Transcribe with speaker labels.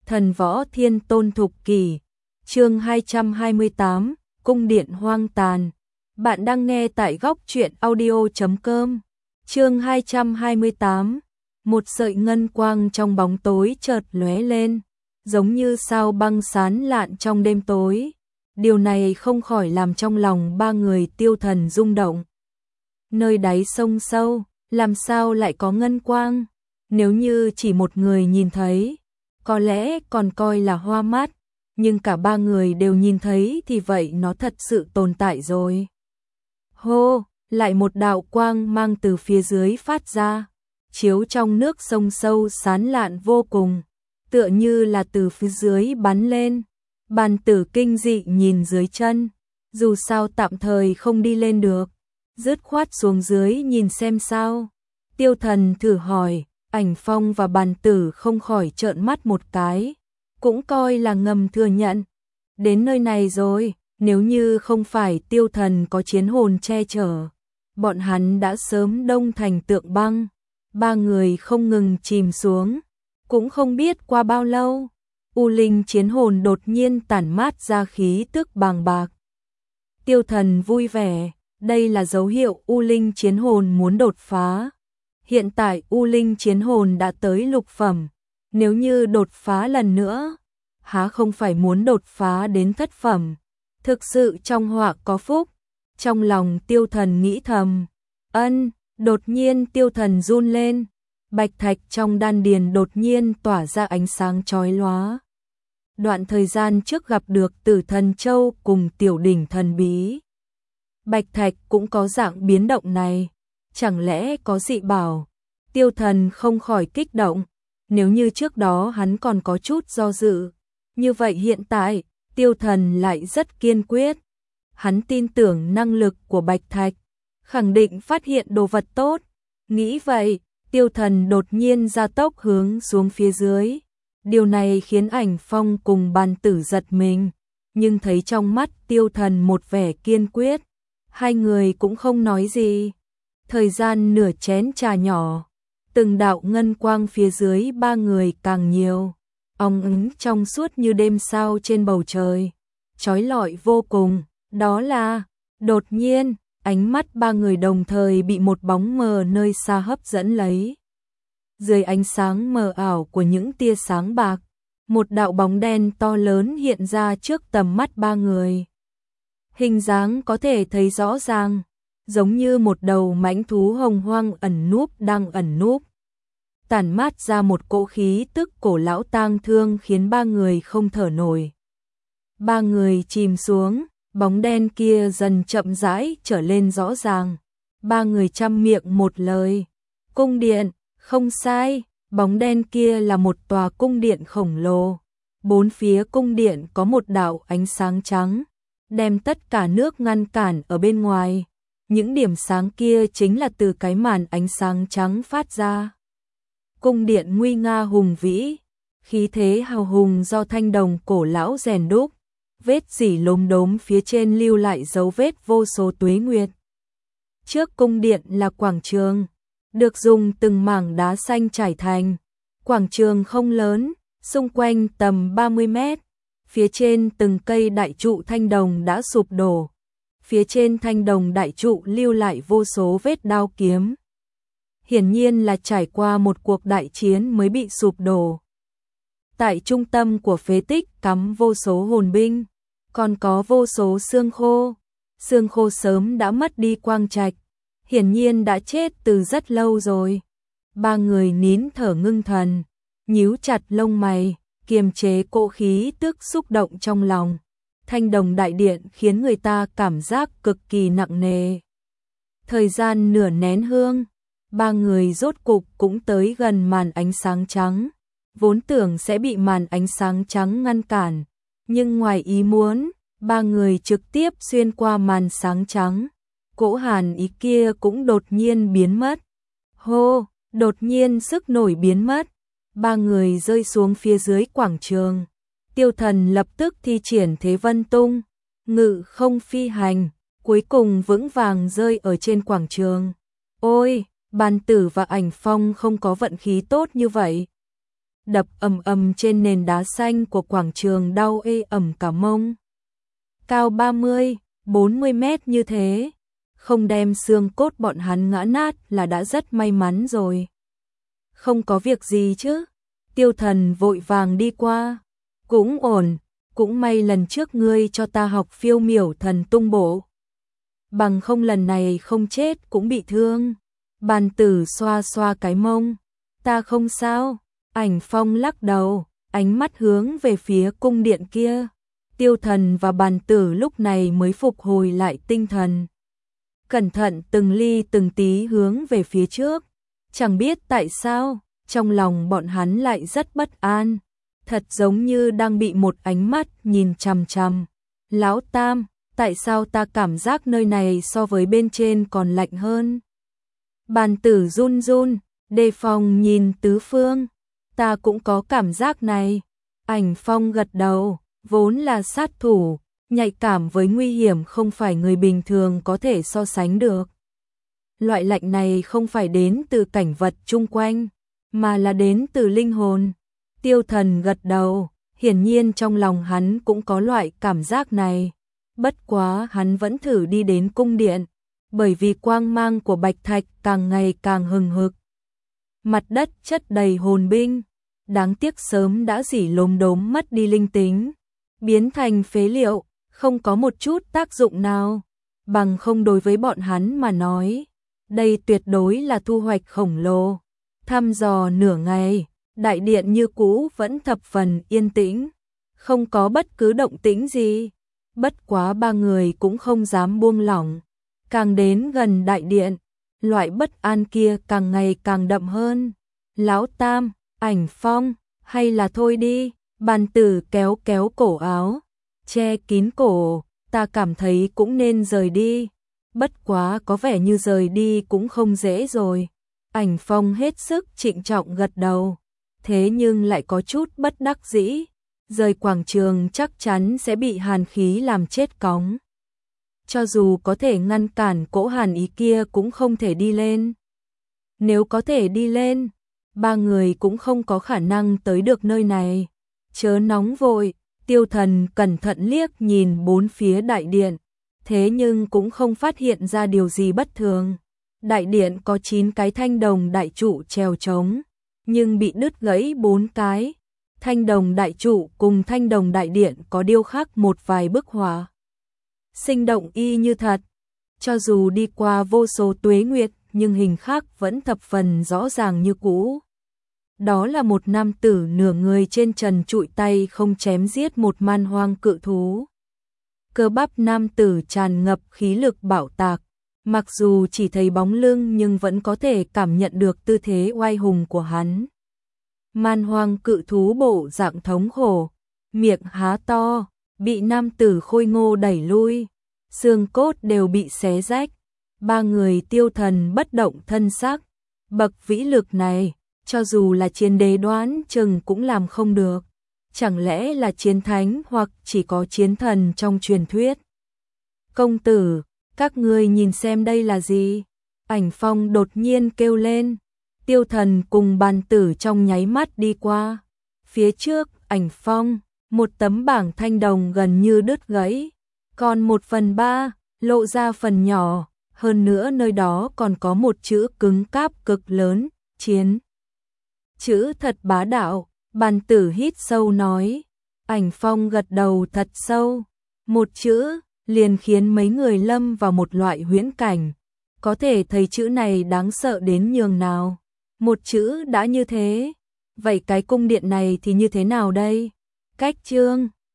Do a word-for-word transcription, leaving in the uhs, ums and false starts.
Speaker 1: Thần võ thiên tôn thục kỷ, chương hai trăm hai mươi tám, cung điện hoang tàn. Bạn đang nghe tại góc truyện audio chấm com. Chương hai trăm hai mươi tám, một sợi ngân quang trong bóng tối chợt lóe lên, giống như sao băng sán lạn trong đêm tối. Điều này không khỏi làm trong lòng ba người Tiêu Thần rung động. Nơi đáy sông sâu, làm sao lại có ngân quang? Nếu như chỉ một người nhìn thấy, có lẽ còn coi là hoa mắt, nhưng cả ba người đều nhìn thấy thì vậy nó thật sự tồn tại rồi. Hô, lại một đạo quang mang từ phía dưới phát ra, chiếu trong nước sông sâu sán lạn vô cùng, tựa như là từ phía dưới bắn lên. Bàn tử kinh dị nhìn dưới chân, dù sao tạm thời không đi lên được, dứt khoát xuống dưới nhìn xem sao. Tiêu Thần thử hỏi, Ảnh Phong và bàn tử không khỏi trợn mắt một cái, cũng coi là ngầm thừa nhận. Đến nơi này rồi, nếu như không phải Tiêu Thần có chiến hồn che chở, bọn hắn đã sớm đông thành tượng băng. Ba người không ngừng chìm xuống, cũng không biết qua bao lâu, U Linh chiến hồn đột nhiên tản mát ra khí tức bàng bạc. Tiêu Thần vui vẻ, đây là dấu hiệu U Linh chiến hồn muốn đột phá. Hiện tại U Linh chiến hồn đã tới lục phẩm, nếu như đột phá lần nữa, há không phải muốn đột phá đến thất phẩm. Thực sự trong họa có phúc. Trong lòng Tiêu Thần nghĩ thầm, ân, đột nhiên Tiêu Thần run lên, bạch thạch trong đan điền đột nhiên tỏa ra ánh sáng chói lóa. Đoạn thời gian trước gặp được Tử Thần Châu cùng tiểu đỉnh thần bí, bạch thạch cũng có dạng biến động này, chẳng lẽ có dị bảo? Tiêu Thần không khỏi kích động, nếu như trước đó hắn còn có chút do dự, như vậy hiện tại, Tiêu Thần lại rất kiên quyết. Hắn tin tưởng năng lực của bạch thạch, khẳng định phát hiện đồ vật tốt. Nghĩ vậy, Tiêu Thần đột nhiên gia tốc hướng xuống phía dưới. Điều này khiến Ảnh Phong cùng bàn tử giật mình, nhưng thấy trong mắt Tiêu Thần một vẻ kiên quyết, hai người cũng không nói gì. Thời gian nửa chén trà nhỏ, từng đạo ngân quang phía dưới ba người càng nhiều, óng ánh trong suốt như đêm sao trên bầu trời, chói lọi vô cùng. Đó là, đột nhiên, ánh mắt ba người đồng thời bị một bóng mờ nơi xa hấp dẫn lấy. Dưới ánh sáng mờ ảo của những tia sáng bạc, một đạo bóng đen to lớn hiện ra trước tầm mắt ba người. Hình dáng có thể thấy rõ ràng, giống như một đầu mãnh thú hồng hoang ẩn núp đang ẩn núp. Tản mát ra một cỗ khí tức cổ lão tang thương khiến ba người không thở nổi. Ba người chìm xuống, bóng đen kia dần chậm rãi trở lên rõ ràng. Ba người chăm miệng một lời, cung điện. Không sai, bóng đen kia là một tòa cung điện khổng lồ. Bốn phía cung điện có một đạo ánh sáng trắng, đem tất cả nước ngăn cản ở bên ngoài. Những điểm sáng kia chính là từ cái màn ánh sáng trắng phát ra. Cung điện nguy nga hùng vĩ, khí thế hào hùng do thanh đồng cổ lão rèn đúc, vết rỉ lốm đốm phía trên lưu lại dấu vết vô số tuế nguyệt. Trước cung điện là quảng trường, được dùng từng mảng đá xanh trải thành. Quảng trường không lớn, xung quanh tầm ba mươi mét. Phía trên từng cây đại trụ thanh đồng đã sụp đổ. Phía trên thanh đồng đại trụ lưu lại vô số vết đao kiếm. Hiển nhiên là trải qua một cuộc đại chiến mới bị sụp đổ. Tại trung tâm của phế tích cắm vô số hồn binh, còn có vô số xương khô. Xương khô sớm đã mất đi quang trạch, hiển nhiên đã chết từ rất lâu rồi. Ba người nín thở ngưng thần, nhíu chặt lông mày, kiềm chế cỗ khí tức xúc động trong lòng. Thanh đồng đại điện khiến người ta cảm giác cực kỳ nặng nề. Thời gian nửa nén hương, ba người rốt cục cũng tới gần màn ánh sáng trắng. Vốn tưởng sẽ bị màn ánh sáng trắng ngăn cản, nhưng ngoài ý muốn, ba người trực tiếp xuyên qua màn sáng trắng. Cỗ hàn ý kia cũng đột nhiên biến mất. Hô, đột nhiên sức nổi biến mất. Ba người rơi xuống phía dưới quảng trường. Tiêu Thần lập tức thi triển thế vân tung, ngự không phi hành, cuối cùng vững vàng rơi ở trên quảng trường. Ôi, bàn tử và Ảnh Phong không có vận khí tốt như vậy. đập ầm ầm trên nền đá xanh của quảng trường đau ê ẩm cả mông. Cao ba mươi, bốn mươi mét như thế, không đem xương cốt bọn hắn ngã nát là đã rất may mắn rồi. Không có việc gì chứ? Tiêu Thần vội vàng đi qua. Cũng ổn, cũng may lần trước ngươi cho ta học phiêu miểu thần tung bộ. Bằng không lần này không chết cũng bị thương. Bàn Tử xoa xoa cái mông. Ta không sao. Ảnh Phong lắc đầu, ánh mắt hướng về phía cung điện kia. Tiêu Thần và Bàn Tử lúc này mới phục hồi lại tinh thần. Cẩn thận từng ly từng tí hướng về phía trước. Chẳng biết tại sao, trong lòng bọn hắn lại rất bất an. Thật giống như đang bị một ánh mắt nhìn chằm chằm. Lão Tam, tại sao ta cảm giác nơi này so với bên trên còn lạnh hơn? Bàn Tử run run, đề phòng nhìn tứ phương. Ta cũng có cảm giác này. Ảnh Phong gật đầu, vốn là sát thủ, nhạy cảm với nguy hiểm không phải người bình thường có thể so sánh được. Loại lạnh này không phải đến từ cảnh vật chung quanh, mà là đến từ linh hồn. Tiêu Thần gật đầu, hiển nhiên trong lòng hắn cũng có loại cảm giác này. Bất quá hắn vẫn thử đi đến cung điện, bởi vì quang mang của bạch thạch càng ngày càng hừng hực. Mặt đất chất đầy hồn binh, đáng tiếc sớm đã rỉ lốm đốm mất đi linh tính, biến thành phế liệu, không có một chút tác dụng nào. Bằng không đối với bọn hắn mà nói, đây tuyệt đối là thu hoạch khổng lồ. Thăm dò nửa ngày, đại điện như cũ vẫn thập phần yên tĩnh, không có bất cứ động tĩnh gì. Bất quá ba người cũng không dám buông lỏng, càng đến gần đại điện, loại bất an kia càng ngày càng đậm hơn. Lão Tam, Ảnh Phong, hay là thôi đi. Bàn Tử kéo kéo cổ áo, che kín cổ, ta cảm thấy cũng nên rời đi. Bất quá có vẻ như rời đi cũng không dễ rồi. Ảnh Phong hết sức trịnh trọng gật đầu, thế nhưng lại có chút bất đắc dĩ. Rời quảng trường chắc chắn sẽ bị hàn khí làm chết cóng. Cho dù có thể ngăn cản cỗ hàn ý kia cũng không thể đi lên. Nếu có thể đi lên, ba người cũng không có khả năng tới được nơi này. Chớ nóng vội, Tiêu Thần cẩn thận liếc nhìn bốn phía đại điện, thế nhưng cũng không phát hiện ra điều gì bất thường. Đại điện có chín cái thanh đồng đại trụ treo trống, nhưng bị đứt gãy bốn cái. Thanh đồng đại trụ cùng thanh đồng đại điện có điêu khắc một vài bức họa, sinh động y như thật. Cho dù đi qua vô số tuế nguyệt, nhưng hình khắc vẫn thập phần rõ ràng như cũ. Đó là một nam tử nửa người trên trần trụi tay không chém giết một man hoang cự thú. Cơ bắp nam tử tràn ngập khí lực bạo tạc, mặc dù chỉ thấy bóng lưng nhưng vẫn có thể cảm nhận được tư thế oai hùng của hắn. Man hoang cự thú bộ dạng thống khổ, miệng há to, bị nam tử khôi ngô đẩy lui, xương cốt đều bị xé rách. Ba người Tiêu Thần bất động thân sắc, bậc vĩ lực này, cho dù là chiến đế đoán chừng cũng làm không được. Chẳng lẽ là chiến thánh hoặc chỉ có chiến thần trong truyền thuyết? Công tử, các ngươi nhìn xem đây là gì? Ảnh Phong đột nhiên kêu lên. Tiêu Thần cùng Bàn Tử trong nháy mắt đi qua. Phía trước, Ảnh Phong, một tấm bảng thanh đồng gần như đứt gãy, còn một phần ba, lộ ra phần nhỏ, hơn nữa nơi đó còn có một chữ cứng cáp cực lớn, chiến. Chữ thật bá đạo. Bàn Tử hít sâu nói. Ảnh Phong gật đầu thật sâu. Một chữ, liền khiến mấy người lâm vào một loại huyễn cảnh. Có thể thấy chữ này đáng sợ đến nhường nào. Một chữ đã như thế. Vậy cái cung điện này thì như thế nào đây? Cách chương